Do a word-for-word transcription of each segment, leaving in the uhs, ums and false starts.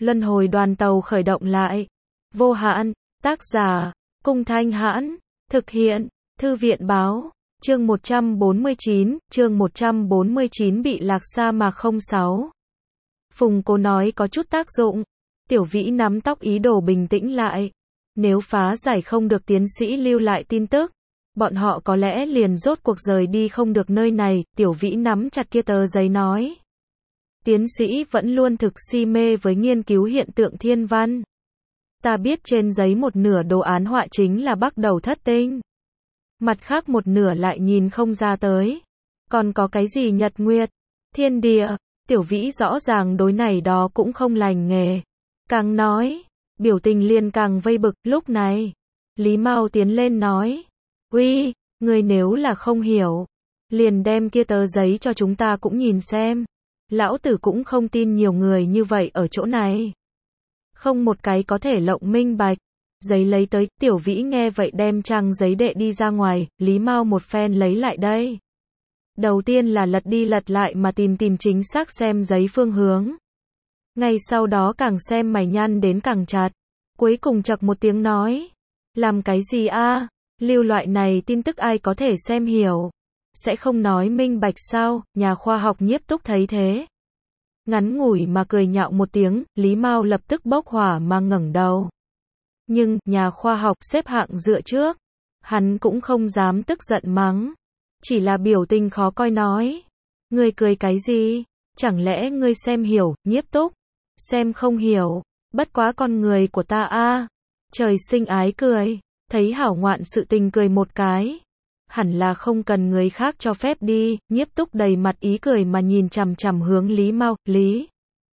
Luân hồi đoàn tàu khởi động lại. Vô hạn, tác giả, Cung Thanh Hãn, thực hiện, Thư viện báo, chương một trăm bốn mươi chín, chương một trăm bốn mươi chín bị lạc sa mạc không sáu. Phùng Cố nói có chút tác dụng. Tiểu Vĩ nắm tóc ý đồ bình tĩnh lại. Nếu phá giải không được tiến sĩ lưu lại tin tức, bọn họ có lẽ liền rốt cuộc rời đi không được nơi này. Tiểu Vĩ nắm chặt kia tờ giấy nói. Tiến sĩ vẫn luôn thực si mê với nghiên cứu hiện tượng thiên văn. Ta biết trên giấy một nửa đồ án họa chính là Bắc Đầu Thất Tinh. Mặt khác một nửa lại nhìn không ra tới. Còn có cái gì nhật nguyệt, thiên địa, Tiểu Vĩ rõ ràng đối này đó cũng không lành nghề. Càng nói, biểu tình liền càng vây bực. Lúc này, Lý Mao tiến lên nói. Uy, người nếu là không hiểu, liền đem kia tờ giấy cho chúng ta cũng nhìn xem. Lão tử cũng không tin nhiều người như vậy ở chỗ này. Không một cái có thể lộng minh bạch. Giấy lấy tới, Tiểu Vĩ nghe vậy đem trang giấy đệ đi ra ngoài, Lý Mao một phen lấy lại đây. Đầu tiên là lật đi lật lại mà tìm tìm chính xác xem giấy phương hướng. Ngay sau đó càng xem mày nhăn đến càng chặt. Cuối cùng chậc một tiếng nói. Làm cái gì a? Lưu loại này tin tức ai có thể xem hiểu? Sẽ không nói minh bạch sao? Nhà khoa học Nhiếp Túc thấy thế. Ngắn ngủi mà cười nhạo một tiếng, Lý Mao lập tức bốc hỏa mà ngẩng đầu. Nhưng, nhà khoa học xếp hạng dựa trước. Hắn cũng không dám tức giận mắng. Chỉ là biểu tình khó coi nói. Ngươi cười cái gì? Chẳng lẽ ngươi xem hiểu, Nhiếp Túc? Xem không hiểu. Bất quá con người của ta a, trời sinh ái cười. Thấy hảo ngoạn sự tình cười một cái. Hẳn là không cần người khác cho phép đi. Nhiếp Túc đầy mặt ý cười mà nhìn chằm chằm hướng Lý Mao. Lý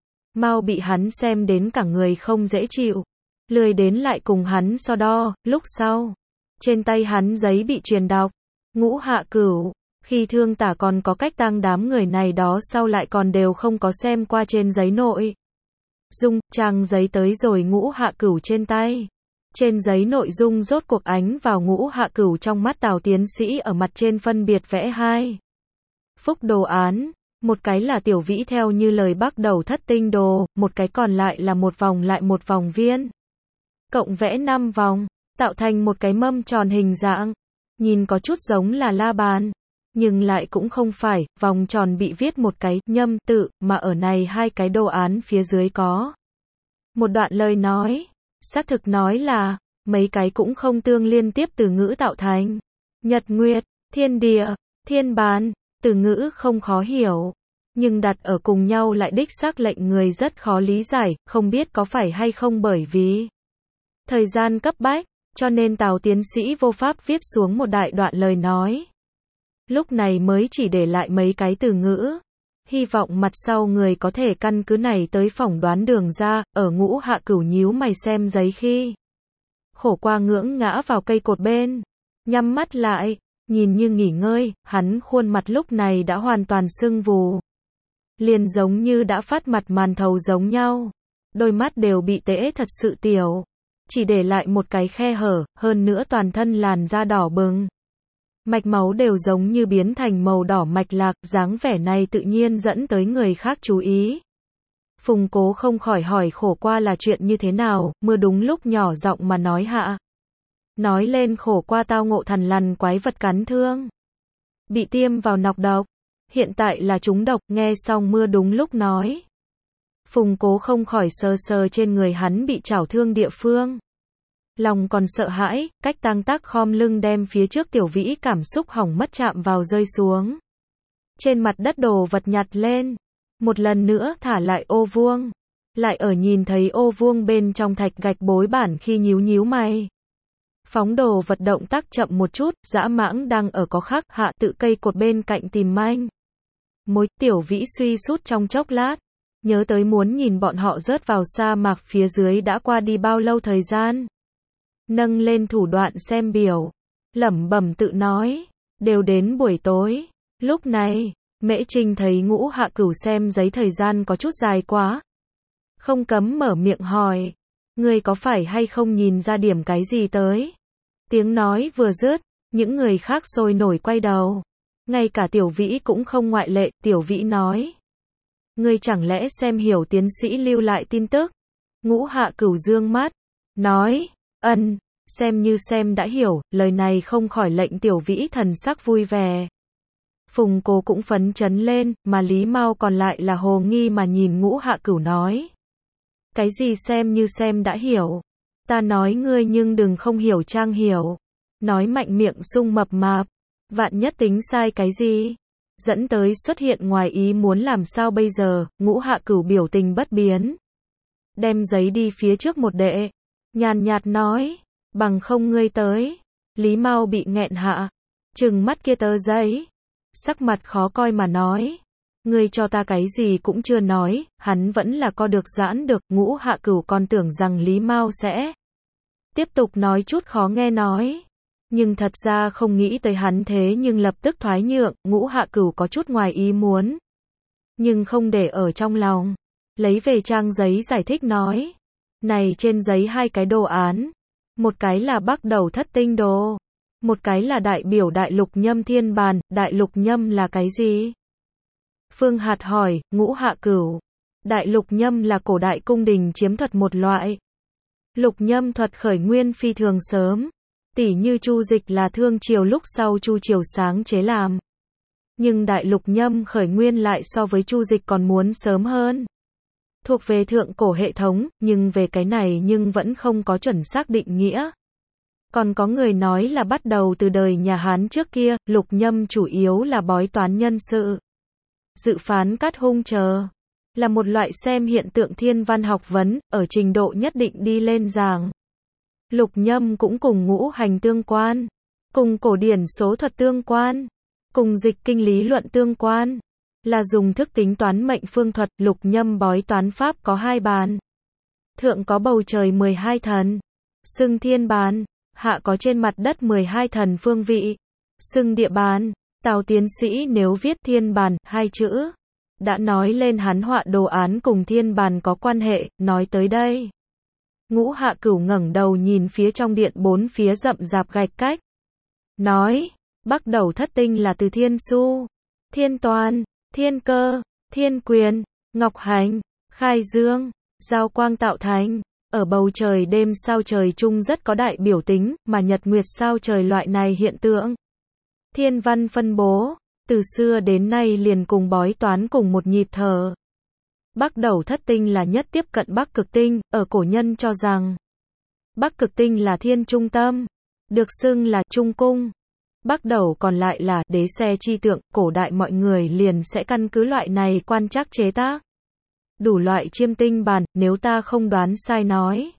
Mao bị hắn xem đến cả người không dễ chịu. Lười đến lại cùng hắn so đo. Lúc sau, trên tay hắn giấy bị truyền đọc. Ngũ Hạ Cửu, khi thương tả còn có cách tang đám người này đó sau lại còn đều không có xem qua trên giấy nội dung. Trang giấy tới rồi Ngũ Hạ Cửu trên tay. Trên giấy nội dung rốt cuộc ánh vào Ngũ Hạ Cửu trong mắt Tào tiến sĩ ở mặt trên phân biệt vẽ hai phúc đồ án. Một cái là Tiểu Vĩ theo như lời Bắc Đầu Thất Tinh đồ, một cái còn lại là một vòng lại một vòng viên. Cộng vẽ năm vòng, tạo thành một cái mâm tròn hình dạng. Nhìn có chút giống là la bàn, nhưng lại cũng không phải. Vòng tròn bị viết một cái nhâm tự, mà ở này hai cái đồ án phía dưới có một đoạn lời nói. Xác thực nói là, mấy cái cũng không tương liên tiếp từ ngữ tạo thành. Nhật nguyệt, thiên địa, thiên bàn, từ ngữ không khó hiểu. Nhưng đặt ở cùng nhau lại đích xác lệnh người rất khó lý giải, không biết có phải hay không bởi vì thời gian cấp bách, cho nên Tào tiến sĩ vô pháp viết xuống một đại đoạn lời nói. Lúc này mới chỉ để lại mấy cái từ ngữ. Hy vọng mặt sau người có thể căn cứ này tới phỏng đoán đường ra. Ở Ngũ Hạ Cửu nhíu mày xem giấy khi khổ qua ngưỡng ngã vào cây cột bên. Nhắm mắt lại, nhìn như nghỉ ngơi, hắn khuôn mặt lúc này đã hoàn toàn sưng vù. Liền giống như đã phát mặt màn thầu giống nhau. Đôi mắt đều bị tễ thật sự tiểu. Chỉ để lại một cái khe hở, hơn nữa toàn thân làn da đỏ bừng. Mạch máu đều giống như biến thành màu đỏ mạch lạc, dáng vẻ này tự nhiên dẫn tới người khác chú ý. Phùng Cố không khỏi hỏi khổ qua là chuyện như thế nào, mưa đúng lúc nhỏ giọng mà nói hạ. Nói lên khổ qua tao ngộ thằn lằn quái vật cắn thương. Bị tiêm vào nọc độc. Hiện tại là trúng độc, nghe xong mưa đúng lúc nói. Phùng Cố không khỏi sờ sờ trên người hắn bị chảo thương địa phương. Lòng còn sợ hãi, cách tang tác khom lưng đem phía trước Tiểu Vĩ cảm xúc hỏng mất chạm vào rơi xuống. Trên mặt đất đồ vật nhặt lên. Một lần nữa thả lại ô vuông. Lại ở nhìn thấy ô vuông bên trong thạch gạch bối bản khi nhíu nhíu mày. Phóng đồ vật động tác chậm một chút, dã mãng đang ở có khắc hạ tự cây cột bên cạnh tìm manh mối. Tiểu Vĩ suy sút trong chốc lát. Nhớ tới muốn nhìn bọn họ rớt vào sa mạc phía dưới đã qua đi bao lâu thời gian. Nâng lên thủ đoạn xem biểu. Lẩm bẩm tự nói. Đều đến buổi tối. Lúc này, Mễ Trinh thấy Ngũ Hạ Cửu xem giấy thời gian có chút dài quá. Không cấm mở miệng hỏi. Ngươi có phải hay không nhìn ra điểm cái gì tới? Tiếng nói vừa dứt, những người khác sôi nổi quay đầu. Ngay cả Tiểu Vĩ cũng không ngoại lệ. Tiểu Vĩ nói. Ngươi chẳng lẽ xem hiểu tiến sĩ lưu lại tin tức? Ngũ Hạ Cửu dương mắt, nói, ân, xem như xem đã hiểu, lời này không khỏi lệnh Tiểu Vĩ thần sắc vui vẻ. Phùng Cố cũng phấn chấn lên, mà Lý Mao còn lại là hồ nghi mà nhìn Ngũ Hạ Cửu nói. Cái gì xem như xem đã hiểu? Ta nói ngươi nhưng đừng không hiểu trang hiểu. Nói mạnh miệng sung mập mạp. Vạn nhất tính sai cái gì? Dẫn tới xuất hiện ngoài ý muốn làm sao bây giờ? Ngũ Hạ Cửu biểu tình bất biến. Đem giấy đi phía trước một đệ. Nhàn nhạt nói. Bằng không ngươi tới. Lý Mao bị nghẹn hạ. Trừng mắt kia tờ giấy. Sắc mặt khó coi mà nói. Ngươi cho ta cái gì cũng chưa nói, hắn vẫn là co được giãn được. Ngũ Hạ Cửu còn tưởng rằng Lý Mao sẽ tiếp tục nói chút khó nghe nói. Nhưng thật ra không nghĩ tới hắn thế nhưng lập tức thoái nhượng. Ngũ Hạ Cửu có chút ngoài ý muốn, nhưng không để ở trong lòng. Lấy về trang giấy giải thích nói. Này trên giấy hai cái đồ án. Một cái là Bắc Đầu Thất Tinh đồ. Một cái là đại biểu Đại Lục Nhâm Thiên Bàn. Đại Lục Nhâm là cái gì? Phương Hạt hỏi. Ngũ Hạ Cửu. Đại Lục Nhâm là cổ đại cung đình chiếm thuật một loại. Lục Nhâm thuật khởi nguyên phi thường sớm. Tỉ như Chu Dịch là Thương Triều lúc sau Chu Triều sáng chế làm. Nhưng Đại Lục Nhâm khởi nguyên lại so với Chu Dịch còn muốn sớm hơn. Thuộc về thượng cổ hệ thống, nhưng về cái này nhưng vẫn không có chuẩn xác định nghĩa. Còn có người nói là bắt đầu từ đời nhà Hán trước kia, Lục Nhâm chủ yếu là bói toán nhân sự. Dự phán cát hung chờ. Là một loại xem hiện tượng thiên văn học vấn, ở trình độ nhất định đi lên giảng. Lục Nhâm cũng cùng ngũ hành tương quan. Cùng cổ điển số thuật tương quan. Cùng dịch kinh lý luận tương quan. Là dùng thức tính toán mệnh phương thuật. Lục Nhâm bói toán pháp có hai bàn. Thượng có bầu trời mười hai thần. Xưng thiên bàn. Hạ có trên mặt đất mười hai thần phương vị. Xưng địa bàn. Tào tiến sĩ nếu viết thiên bàn, hai chữ, đã nói lên hắn họa đồ án cùng thiên bàn có quan hệ. Nói tới đây, Ngũ Hạ Cửu ngẩng đầu nhìn phía trong điện bốn phía rậm rạp gạch cách. Nói, Bắc Đầu Thất Tinh là từ Thiên Su, Thiên Toàn, Thiên Cơ, Thiên Quyền, Ngọc Hành, Khai Dương, Giao Quang tạo thành. Ở bầu trời đêm sao trời chung rất có đại biểu tính, mà nhật nguyệt sao trời loại này hiện tượng. Thiên văn phân bố, từ xưa đến nay liền cùng bói toán cùng một nhịp thở. Bắc Đầu Thất Tinh là nhất tiếp cận Bắc Cực Tinh, ở cổ nhân cho rằng Bắc Cực Tinh là thiên trung tâm, được xưng là trung cung. Bắc Đầu còn lại là đế xe chi tượng, cổ đại mọi người liền sẽ căn cứ loại này quan trắc chế tác. Đủ loại chiêm tinh bàn, nếu ta không đoán sai nói.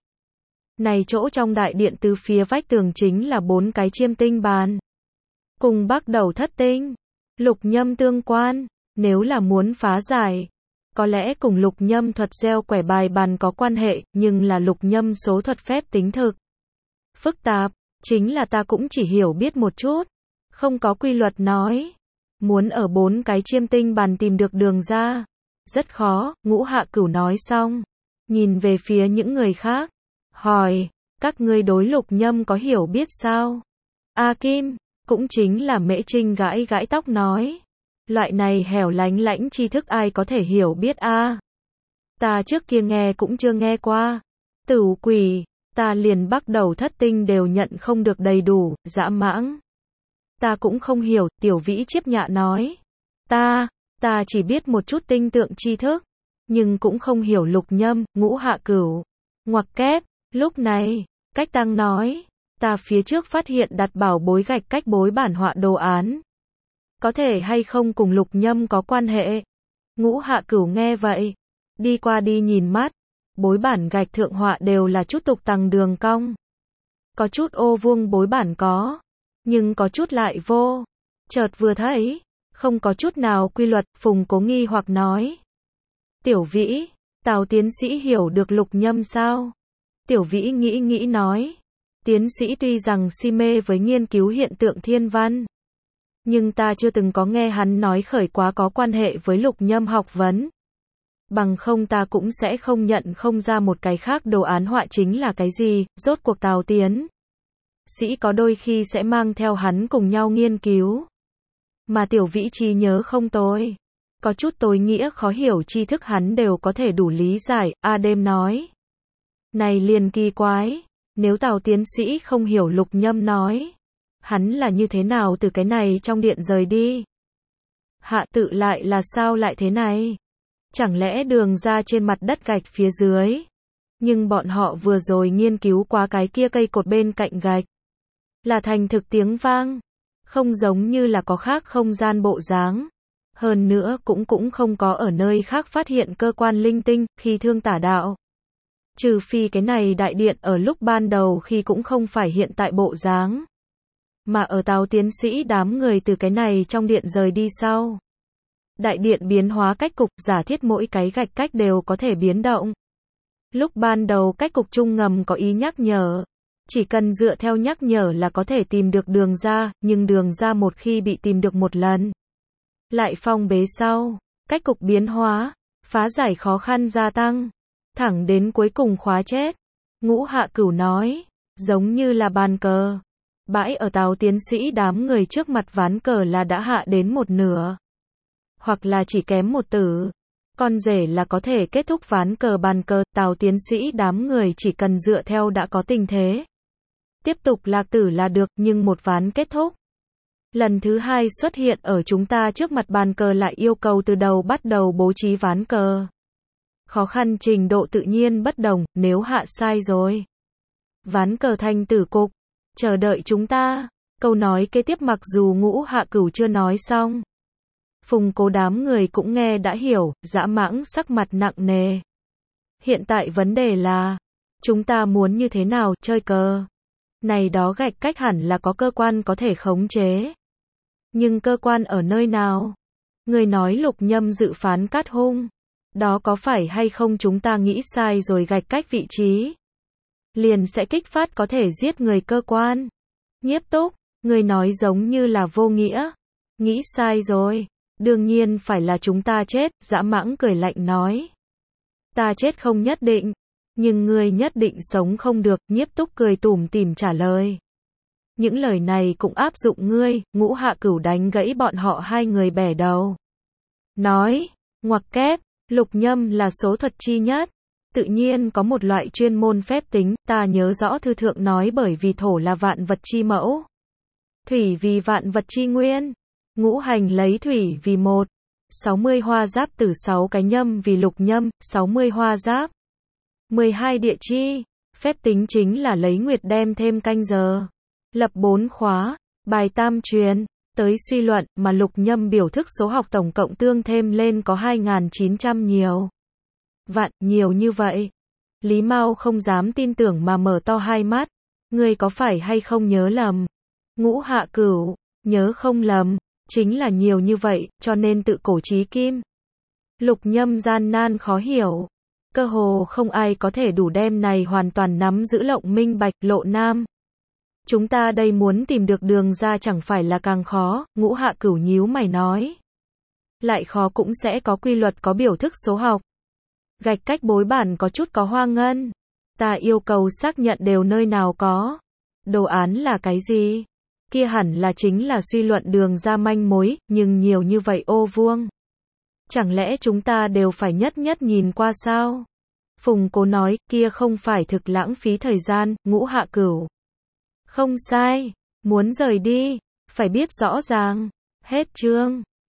Này chỗ trong đại điện từ phía vách tường chính là bốn cái chiêm tinh bàn. Cùng Bắc Đầu Thất Tinh, Lục Nhâm tương quan, nếu là muốn phá giải, có lẽ cùng Lục Nhâm thuật gieo quẻ bài bàn có quan hệ, nhưng là Lục Nhâm số thuật phép tính thực phức tạp, chính là ta cũng chỉ hiểu biết một chút, không có quy luật nói. Muốn ở bốn cái chiêm tinh bàn tìm được đường ra, rất khó. Ngũ Hạ Cửu nói xong, nhìn về phía những người khác, hỏi, các ngươi đối Lục Nhâm có hiểu biết sao? A Kim, cũng chính là Mễ Trinh gãi gãi tóc nói, loại này hẻo lánh lãnh tri thức ai có thể hiểu biết a? À? Ta trước kia nghe cũng chưa nghe qua. Tửu quỷ, ta liền Bắc Đầu Thất Tinh đều nhận không được đầy đủ, dã mãng. Ta cũng không hiểu. Tiểu Vĩ chiếp nhạ nói, ta, ta chỉ biết một chút tinh tượng tri thức, nhưng cũng không hiểu Lục Nhâm. Ngũ Hạ Cửu ngoặc kép. Lúc này, Cách Tăng nói, ta phía trước phát hiện đặt bảo bối gạch cách bối bản họa đồ án, có thể hay không cùng Lục Nhâm có quan hệ? Ngũ Hạ Cửu nghe vậy, đi qua đi nhìn mắt, bối bản gạch thượng họa đều là chút tục tằng đường cong. Có chút ô vuông bối bản có, nhưng có chút lại vô. Chợt vừa thấy, không có chút nào quy luật. Phùng Cố nghi hoặc nói, Tiểu Vĩ, Tào tiến sĩ hiểu được Lục Nhâm sao? Tiểu Vĩ nghĩ nghĩ nói, tiến sĩ tuy rằng si mê với nghiên cứu hiện tượng thiên văn, nhưng ta chưa từng có nghe hắn nói khởi quá có quan hệ với Lục Nhâm học vấn. Bằng không ta cũng sẽ không nhận không ra một cái khác đồ án họa chính là cái gì. Rốt cuộc Tào tiến sĩ có đôi khi sẽ mang theo hắn cùng nhau nghiên cứu, mà Tiểu Vĩ trí nhớ không tồi, có chút tối nghĩa khó hiểu tri thức hắn đều có thể đủ lý giải. A Đêm nói, Này liền kỳ quái, nếu Tào tiến sĩ không hiểu Lục Nhâm nói, hắn là như thế nào từ cái này trong điện rời đi? Hạ tự lại là sao lại thế này? Chẳng lẽ đường ra trên mặt đất gạch phía dưới? Nhưng bọn họ vừa rồi nghiên cứu qua cái kia cây cột bên cạnh gạch. Là thành thực tiếng vang. Không giống như là có khác không gian bộ dáng. Hơn nữa cũng cũng không có ở nơi khác phát hiện cơ quan linh tinh khi thương tả đạo. Trừ phi cái này đại điện ở lúc ban đầu khi cũng không phải hiện tại bộ dáng. Mà ở Tào tiến sĩ đám người từ cái này trong điện rời đi sau. Đại điện biến hóa cách cục, giả thiết mỗi cái gạch cách đều có thể biến động. Lúc ban đầu cách cục trung ngầm có ý nhắc nhở. Chỉ cần dựa theo nhắc nhở là có thể tìm được đường ra, nhưng đường ra một khi bị tìm được một lần. Lại phong bế sau, cách cục biến hóa, phá giải khó khăn gia tăng. Thẳng đến cuối cùng khóa chết. Ngũ Hạ Cửu nói, giống như là bàn cờ. Bãi ở Tào tiến sĩ đám người trước mặt ván cờ là đã hạ đến một nửa. Hoặc là chỉ kém một tử. Con rể là có thể kết thúc ván cờ bàn cờ, Tào tiến sĩ đám người chỉ cần dựa theo đã có tình thế. Tiếp tục lạc tử là được, nhưng một ván kết thúc. Lần thứ hai xuất hiện ở chúng ta trước mặt bàn cờ lại yêu cầu từ đầu bắt đầu bố trí ván cờ. Khó khăn trình độ tự nhiên bất đồng, nếu hạ sai rồi. Ván cờ thành tử cục. Chờ đợi chúng ta. Câu nói kế tiếp mặc dù Ngũ Hạ Cửu chưa nói xong. Phùng Cố đám người cũng nghe đã hiểu, Dã Mãng sắc mặt nặng nề. Hiện tại vấn đề là, chúng ta muốn như thế nào chơi cờ? Này đó gạch cách hẳn là có cơ quan có thể khống chế. Nhưng cơ quan ở nơi nào? Người nói Lục Nhâm dự phán cát hung. Đó có phải hay không chúng ta nghĩ sai rồi gạch cách vị trí? Liền sẽ kích phát có thể giết người cơ quan. Nhiếp Túc, người nói giống như là vô nghĩa. Nghĩ sai rồi. Đương nhiên phải là chúng ta chết, Dã Mãng cười lạnh nói. Ta chết không nhất định, nhưng ngươi nhất định sống không được, Nhiếp Túc cười tủm tỉm trả lời. Những lời này cũng áp dụng ngươi, Ngũ Hạ Cửu đánh gãy bọn họ hai người bẻ đầu. Nói, ngoặc kép, Lục Nhâm là số thuật chi nhất. Tự nhiên có một loại chuyên môn phép tính, ta nhớ rõ thư thượng nói bởi vì thổ là vạn vật chi mẫu. Thủy vì vạn vật chi nguyên. Ngũ hành lấy thủy vì một. sáu mươi hoa giáp tử sáu cái nhâm vì lục nhâm, sáu mươi hoa giáp. mười hai địa chi. Phép tính chính là lấy nguyệt đem thêm canh giờ. Lập bốn khóa, bài tam truyền, tới suy luận mà lục nhâm biểu thức số học tổng cộng tương thêm lên có hai nghìn chín trăm nhiều. Vạn, nhiều như vậy. Lý Mao không dám tin tưởng mà mở to hai mắt. Ngươi có phải hay không nhớ lầm? Ngũ Hạ Cửu, nhớ không lầm. Chính là nhiều như vậy, cho nên tự cổ chí kim. Lục Nhâm gian nan khó hiểu. Cơ hồ không ai có thể đủ đem này hoàn toàn nắm giữ lộng minh bạch Lộ Nam. Chúng ta đây muốn tìm được đường ra chẳng phải là càng khó, Ngũ Hạ Cửu nhíu mày nói. Lại khó cũng sẽ có quy luật có biểu thức số học. Gạch cách bối bản có chút có hoa ngân. Ta yêu cầu xác nhận đều nơi nào có. Đồ án là cái gì? Kia hẳn là chính là suy luận đường ra manh mối, nhưng nhiều như vậy ô vuông. Chẳng lẽ chúng ta đều phải nhất nhất nhìn qua sao? Phùng Cố nói, kia không phải thực lãng phí thời gian, Ngũ Hạ Cửu. Không sai, muốn rời đi, phải biết rõ ràng. Hết chương.